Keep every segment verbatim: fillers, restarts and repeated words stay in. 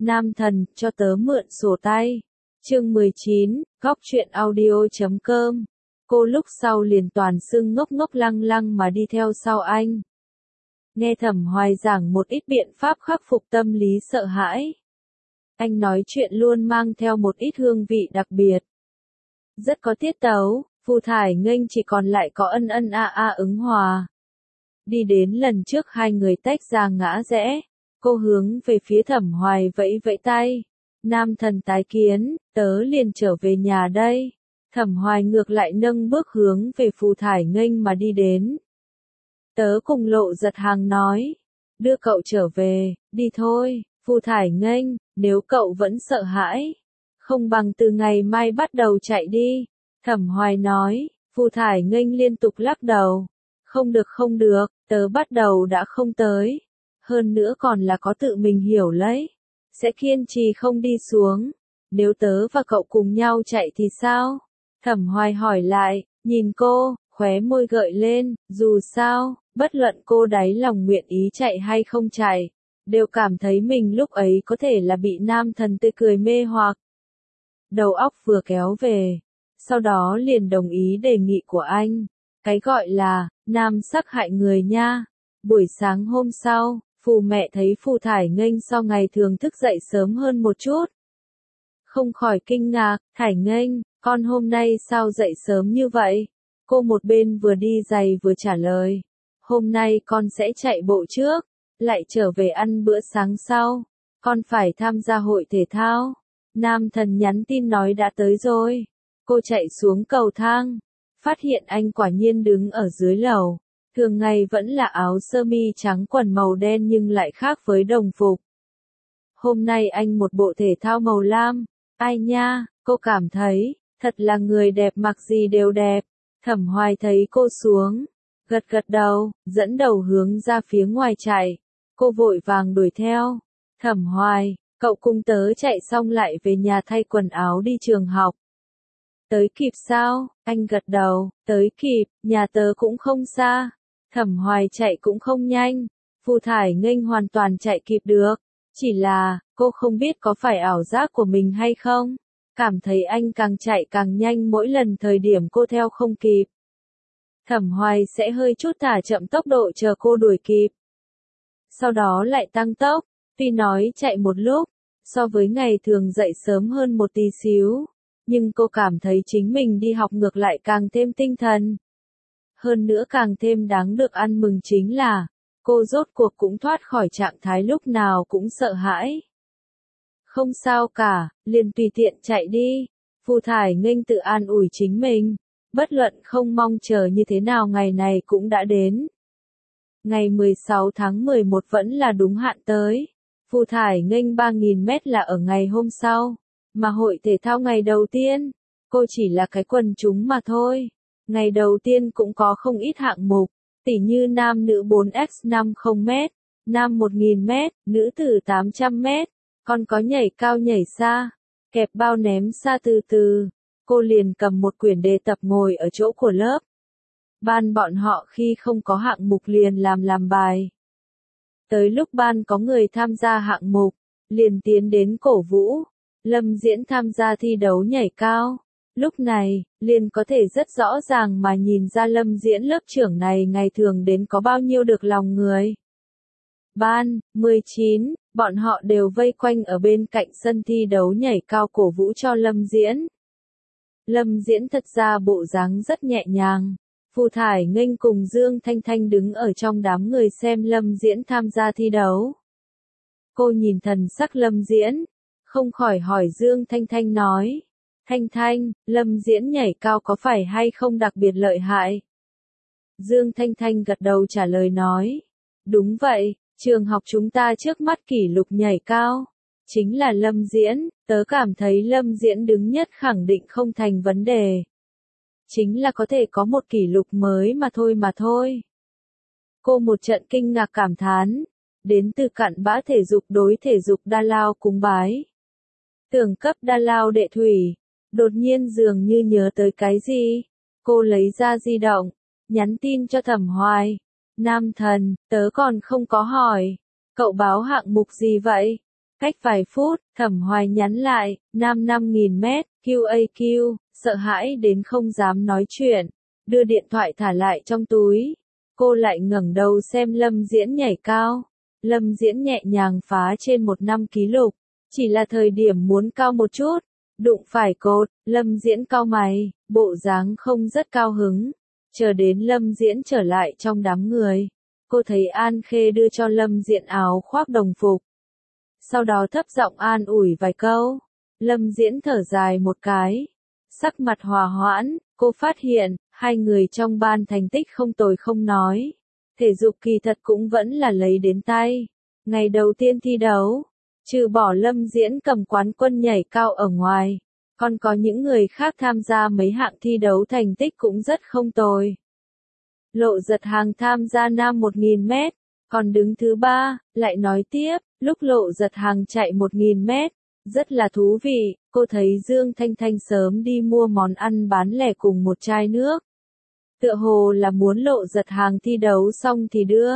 Nam thần, cho tớ mượn sổ tay. Chương mười chín, góc truyện audio chấm com. Cô lúc sau liền toàn sưng ngốc ngốc lăng lăng mà đi theo sau anh. Nghe Thẩm Hoài giảng một ít biện pháp khắc phục tâm lý sợ hãi. Anh nói chuyện luôn mang theo một ít hương vị đặc biệt. Rất có tiết tấu, Phù Thải Nghênh chỉ còn lại có ân ân a a ứng hòa. Đi đến lần trước hai người tách ra ngã rẽ, cô hướng về phía Thẩm Hoài vẫy vẫy tay. Nam thần tái kiến, tớ liền trở về nhà đây. Thẩm Hoài ngược lại nâng bước hướng về Phù Thải Nghênh mà đi đến. Tớ cùng Lộ Giật Hàng nói, đưa cậu trở về, đi thôi. Phù Thải Nghênh, nếu cậu vẫn sợ hãi, không bằng từ ngày mai bắt đầu chạy đi. Thẩm Hoài nói. Phù Thải Nghênh liên tục lắc đầu. Không được không được, tớ bắt đầu đã không tới. Hơn nữa còn là có tự mình hiểu lấy. Sẽ kiên trì không đi xuống. Nếu tớ và cậu cùng nhau chạy thì sao? Thẩm Hoài hỏi lại, nhìn cô, khóe môi gợi lên, dù sao, bất luận cô đáy lòng nguyện ý chạy hay không chạy, đều cảm thấy mình lúc ấy có thể là bị nam thần tươi cười mê hoặc. Đầu óc vừa kéo về, sau đó liền đồng ý đề nghị của anh. Cái gọi là, nam sắc hại người nha. Buổi sáng hôm sau, Phù mẹ thấy Phù Thải Nghênh sau ngày thường thức dậy sớm hơn một chút. Không khỏi kinh ngạc, Thải Nghênh, con hôm nay sao dậy sớm như vậy? Cô một bên vừa đi giày vừa trả lời. Hôm nay con sẽ chạy bộ trước, lại trở về ăn bữa sáng sau. Con phải tham gia hội thể thao. Nam thần nhắn tin nói đã tới rồi. Cô chạy xuống cầu thang, phát hiện anh quả nhiên đứng ở dưới lầu. Thường ngày vẫn là áo sơ mi trắng quần màu đen nhưng lại khác với đồng phục. Hôm nay anh một bộ thể thao màu lam. Ai nha, cô cảm thấy, thật là người đẹp mặc gì đều đẹp. Thẩm Hoài thấy cô xuống, gật gật đầu, dẫn đầu hướng ra phía ngoài chạy. Cô vội vàng đuổi theo. Thẩm Hoài, cậu cùng tớ chạy xong lại về nhà thay quần áo đi trường học. Tới kịp sao? Anh gật đầu, tới kịp, nhà tớ cũng không xa. Thẩm Hoài chạy cũng không nhanh. Phù Thải Nghênh hoàn toàn chạy kịp được. Chỉ là, cô không biết có phải ảo giác của mình hay không. Cảm thấy anh càng chạy càng nhanh mỗi lần thời điểm cô theo không kịp. Thẩm Hoài sẽ hơi chút thả chậm tốc độ chờ cô đuổi kịp. Sau đó lại tăng tốc, tuy nói chạy một lúc, so với ngày thường dậy sớm hơn một tí xíu. Nhưng cô cảm thấy chính mình đi học ngược lại càng thêm tinh thần. Hơn nữa càng thêm đáng được ăn mừng chính là, cô rốt cuộc cũng thoát khỏi trạng thái lúc nào cũng sợ hãi. Không sao cả, liền tùy tiện chạy đi. Phù Thải Nghênh tự an ủi chính mình. Bất luận không mong chờ như thế nào ngày này cũng đã đến. Ngày mười sáu tháng mười một vẫn là đúng hạn tới. Phù Thải Nghênh ba nghìn mét là ở ngày hôm sau. Mà hội thể thao ngày đầu tiên, cô chỉ là cái quần chúng mà thôi. Ngày đầu tiên cũng có không ít hạng mục, tỉ như nam nữ bốn by năm mươi mét, nam một nghìn mét, nữ tử tám trăm mét, còn có nhảy cao nhảy xa, kẹp bao ném xa từ từ. Cô liền cầm một quyển đề tập ngồi ở chỗ của lớp. Ban bọn họ khi không có hạng mục liền làm làm bài. Tới lúc ban có người tham gia hạng mục, liền tiến đến cổ vũ. Lâm Diễn tham gia thi đấu nhảy cao. Lúc này, liền có thể rất rõ ràng mà nhìn ra Lâm Diễn lớp trưởng này ngày thường đến có bao nhiêu được lòng người. Ban, mười chín, bọn họ đều vây quanh ở bên cạnh sân thi đấu nhảy cao cổ vũ cho Lâm Diễn. Lâm Diễn thật ra bộ dáng rất nhẹ nhàng. Phù Thải Nghênh cùng Dương Thanh Thanh đứng ở trong đám người xem Lâm Diễn tham gia thi đấu. Cô nhìn thần sắc Lâm Diễn, không khỏi hỏi Dương Thanh Thanh nói. Thanh Thanh, Lâm Diễn nhảy cao có phải hay không đặc biệt lợi hại? Dương Thanh Thanh gật đầu trả lời nói. Đúng vậy, trường học chúng ta trước mắt kỷ lục nhảy cao. Chính là Lâm Diễn, tớ cảm thấy Lâm Diễn đứng nhất khẳng định không thành vấn đề. Chính là có thể có một kỷ lục mới mà thôi mà thôi. Cô một trận kinh ngạc cảm thán. Đến từ cặn bã thể dục đối thể dục Đa Lao cúng bái. Tưởng cấp Đa Lao đệ thủy. Đột nhiên dường như nhớ tới cái gì. Cô lấy ra di động, nhắn tin cho Thẩm Hoài. Nam thần, tớ còn không có hỏi. Cậu báo hạng mục gì vậy? Cách vài phút, Thẩm Hoài nhắn lại, nam năm nghìn mét, quy a quy, sợ hãi đến không dám nói chuyện, đưa điện thoại thả lại trong túi. Cô lại ngẩng đầu xem Lâm Diễn nhảy cao. Lâm Diễn nhẹ nhàng phá trên một năm ký lục, chỉ là thời điểm muốn cao một chút, đụng phải cột, Lâm Diễn cau mày, bộ dáng không rất cao hứng. Chờ đến Lâm Diễn trở lại trong đám người, cô thấy An Khê đưa cho Lâm Diễn áo khoác đồng phục. Sau đó thấp giọng an ủi vài câu, Lâm Diễn thở dài một cái, sắc mặt hòa hoãn, cô phát hiện, hai người trong ban thành tích không tồi không nói. Thể dục kỳ thật cũng vẫn là lấy đến tay. Ngày đầu tiên thi đấu, trừ bỏ Lâm Diễn cầm quán quân nhảy cao ở ngoài, còn có những người khác tham gia mấy hạng thi đấu thành tích cũng rất không tồi. Lộ Giật Hàng tham gia nam một nghìn mét, còn đứng thứ ba, lại nói tiếp, lúc Lộ Giật Hàng chạy một nghìn mét, rất là thú vị, cô thấy Dương Thanh Thanh sớm đi mua món ăn bán lẻ cùng một chai nước. Tựa hồ là muốn Lộ Giật Hàng thi đấu xong thì đưa.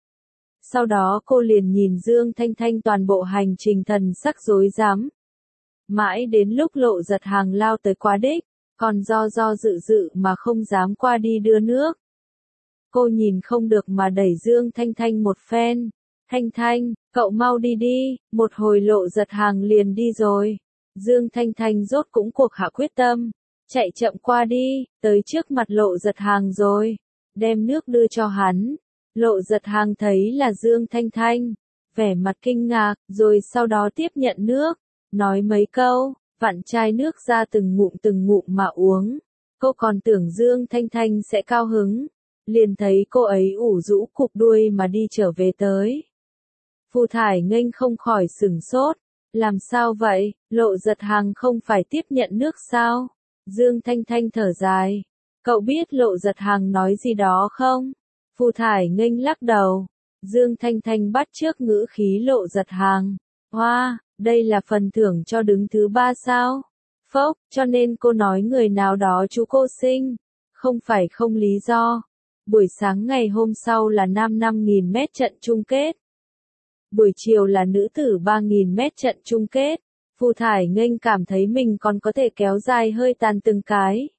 Sau đó cô liền nhìn Dương Thanh Thanh toàn bộ hành trình thần sắc rối rắm. Mãi đến lúc Lộ Giật Hàng lao tới quá đích, còn do do dự dự mà không dám qua đi đưa nước. Cô nhìn không được mà đẩy Dương Thanh Thanh một phen. Thanh Thanh, cậu mau đi đi, một hồi Lộ Giật Hàng liền đi rồi. Dương Thanh Thanh rốt cũng cuộc hạ quyết tâm. Chạy chậm qua đi, tới trước mặt Lộ Giật Hàng rồi. Đem nước đưa cho hắn. Lộ Giật Hàng thấy là Dương Thanh Thanh. Vẻ mặt kinh ngạc, rồi sau đó tiếp nhận nước. Nói mấy câu, vặn chai nước ra từng ngụm từng ngụm mà uống. Cô còn tưởng Dương Thanh Thanh sẽ cao hứng. Liền thấy cô ấy ủ rũ cụp đuôi mà đi trở về tới. Phù Thải Nghênh không khỏi sửng sốt. Làm sao vậy, Lộ Giật Hàng không phải tiếp nhận nước sao? Dương Thanh Thanh thở dài. Cậu biết Lộ Giật Hàng nói gì đó không? Phù Thải Nghênh lắc đầu. Dương Thanh Thanh bắt chước ngữ khí Lộ Giật Hàng. Hoa, wow, đây là phần thưởng cho đứng thứ ba sao? Phốc, cho nên cô nói người nào đó chú cô sinh. Không phải không lý do. Buổi sáng ngày hôm sau là nam năm nghìn mét trận chung kết. Buổi chiều là nữ tử ba nghìn mét trận chung kết. Phù Thải Nghênh cảm thấy mình còn có thể kéo dài hơi tàn từng cái.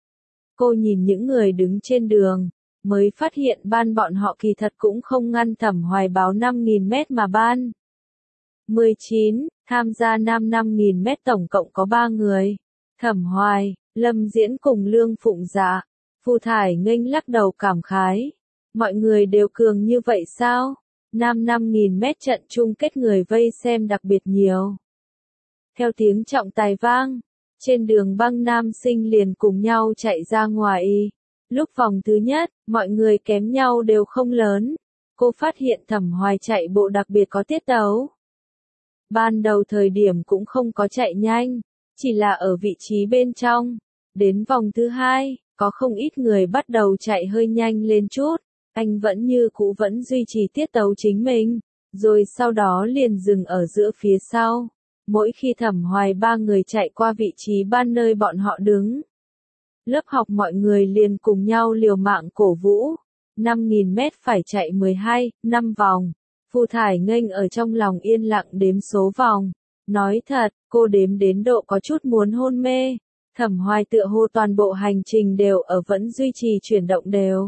Cô nhìn những người đứng trên đường, mới phát hiện ban bọn họ kỳ thật cũng không ngăn Thẩm Hoài báo năm nghìn mét mà ban. mười chín, tham gia nam năm nghìn mét tổng cộng có ba người. Thẩm Hoài, Lâm Diễn cùng Lương Phụng Dạ. Phù Thải Nghênh lắc đầu cảm khái. Mọi người đều cường như vậy sao? Nam năm nghìn mét trận chung kết người vây xem đặc biệt nhiều. Theo tiếng trọng tài vang, trên đường băng nam sinh liền cùng nhau chạy ra ngoài. Lúc vòng thứ nhất, mọi người kém nhau đều không lớn. Cô phát hiện Thẩm Hoài chạy bộ đặc biệt có tiết tấu. Ban đầu thời điểm cũng không có chạy nhanh, chỉ là ở vị trí bên trong. Đến vòng thứ hai, có không ít người bắt đầu chạy hơi nhanh lên chút. Anh vẫn như cũ vẫn duy trì tiết tấu chính mình, rồi sau đó liền dừng ở giữa phía sau. Mỗi khi Thẩm Hoài ba người chạy qua vị trí ban nơi bọn họ đứng, lớp học mọi người liền cùng nhau liều mạng cổ vũ. năm nghìn mét phải chạy mười hai, năm vòng. Phù Thải Nghênh ở trong lòng yên lặng đếm số vòng. Nói thật, cô đếm đến độ có chút muốn hôn mê. Thẩm Hoài tựa hồ toàn bộ hành trình đều ở vẫn duy trì chuyển động đều.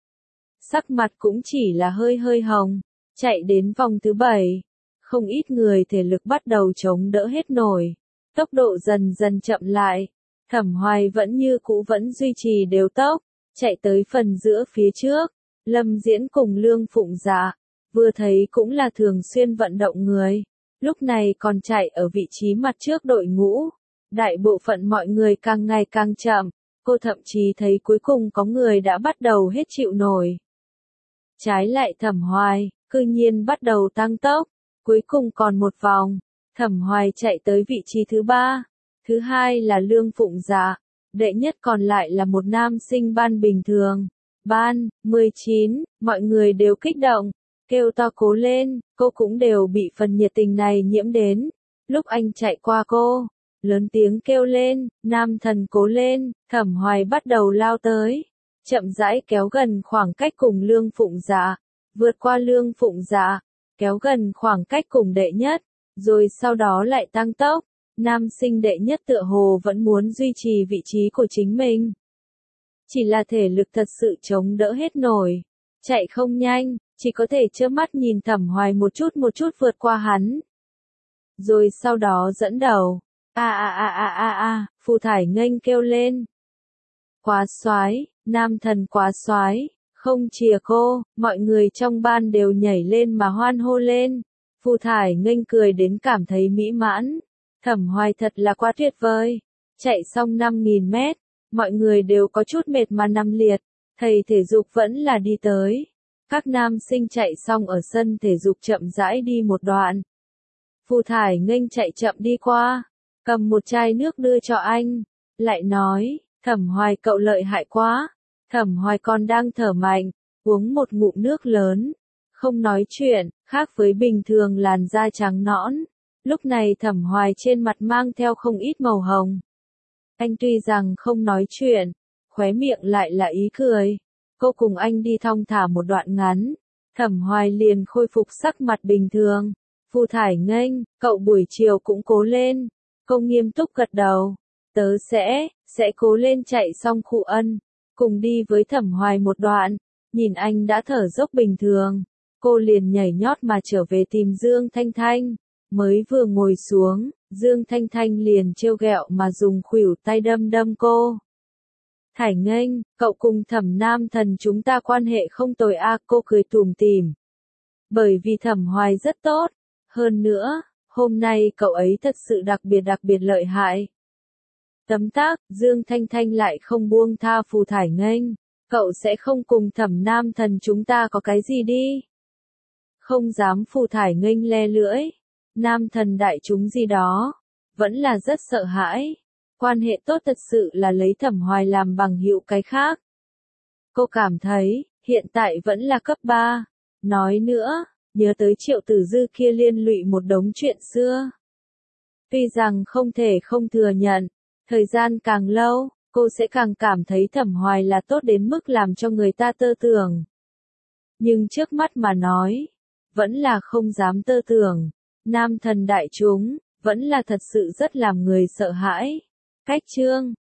Sắc mặt cũng chỉ là hơi hơi hồng. Chạy đến vòng thứ bảy. Không ít người thể lực bắt đầu chống đỡ hết nổi. Tốc độ dần dần chậm lại. Thẩm Hoài vẫn như cũ vẫn duy trì đều tốc. Chạy tới phần giữa phía trước. Lâm Diễn cùng Lương Phụng Dạ. Vừa thấy cũng là thường xuyên vận động người. Lúc này còn chạy ở vị trí mặt trước đội ngũ. Đại bộ phận mọi người càng ngày càng chậm. Cô thậm chí thấy cuối cùng có người đã bắt đầu hết chịu nổi. Trái lại Thẩm Hoài, cư nhiên bắt đầu tăng tốc. Cuối cùng còn một vòng. Thẩm Hoài chạy tới vị trí thứ ba. Thứ hai là Lương Phụng Dạ. Đệ nhất còn lại là một nam sinh ban bình thường. Ban, mười chín, mọi người đều kích động. Kêu to cố lên, cô cũng đều bị phần nhiệt tình này nhiễm đến. Lúc anh chạy qua cô, lớn tiếng kêu lên, nam thần cố lên, Thẩm Hoài bắt đầu lao tới. Chậm rãi kéo gần khoảng cách cùng Lương Phụng Dạ. Vượt qua Lương Phụng Dạ. Kéo gần khoảng cách cùng đệ nhất. rồi sau đó lại tăng tốc. Nam sinh đệ nhất tựa hồ vẫn muốn duy trì vị trí của chính mình. Chỉ là thể lực thật sự chống đỡ hết nổi. Chạy không nhanh, chỉ có thể trơ mắt nhìn Thẩm Hoài một chút một chút vượt qua hắn. Rồi sau đó dẫn đầu. A a a a a a, Phù Thải Nghênh kêu lên. Quá soái, nam thần quá soái, không chìa cô, mọi người trong ban đều nhảy lên mà hoan hô lên. Phù Thải Nghênh cười đến cảm thấy mỹ mãn. Thẩm Hoài thật là quá tuyệt vời. Chạy xong năm nghìn mét, mọi người đều có chút mệt mà nằm liệt. Thầy thể dục vẫn là đi tới. Các nam sinh chạy xong ở sân thể dục chậm rãi đi một đoạn. Phù Thải Nghênh chạy chậm đi qua, cầm một chai nước đưa cho anh, lại nói, Thẩm Hoài cậu lợi hại quá. Thẩm Hoài còn đang thở mạnh, uống một ngụm nước lớn, không nói chuyện, khác với bình thường làn da trắng nõn. Lúc này Thẩm Hoài trên mặt mang theo không ít màu hồng. Anh tuy rằng không nói chuyện, khóe miệng lại là ý cười. Cô cùng anh đi thong thả một đoạn ngắn, Thẩm Hoài liền khôi phục sắc mặt bình thường. Phù Thải Nghênh, cậu buổi chiều cũng cố lên. Cô nghiêm túc gật đầu. Tớ sẽ, sẽ cố lên chạy xong Khụ Ân. Cùng đi với Thẩm Hoài một đoạn, nhìn anh đã thở dốc bình thường. Cô liền nhảy nhót mà trở về tìm Dương Thanh Thanh. Mới vừa ngồi xuống, Dương Thanh Thanh liền trêu ghẹo mà dùng khuỷu tay đâm đâm cô. Thải Nghênh, cậu cùng Thẩm Nam Thần chúng ta quan hệ không tồi a, cô cười tủm tỉm. Bởi vì Thẩm Hoài rất tốt. Hơn nữa, hôm nay cậu ấy thật sự đặc biệt đặc biệt lợi hại. Tấm tắc, Dương Thanh Thanh lại không buông tha Phù Thải Nghênh. Cậu sẽ không cùng Thẩm Nam Thần chúng ta có cái gì đi. Không dám. Phù Thải Nghênh le lưỡi. Nam thần đại chúng gì đó. Vẫn là rất sợ hãi. Quan hệ tốt thật sự là lấy Thẩm Hoài làm bằng hữu cái khác. Cô cảm thấy, hiện tại vẫn là cấp ba. Nói nữa, nhớ tới Triệu Tử Dư kia liên lụy một đống chuyện xưa. Tuy rằng không thể không thừa nhận, thời gian càng lâu, cô sẽ càng cảm thấy Thẩm Hoài là tốt đến mức làm cho người ta tơ tưởng. Nhưng trước mắt mà nói, vẫn là không dám tơ tưởng. Nam thần đại chúng, vẫn là thật sự rất làm người sợ hãi. Cách chương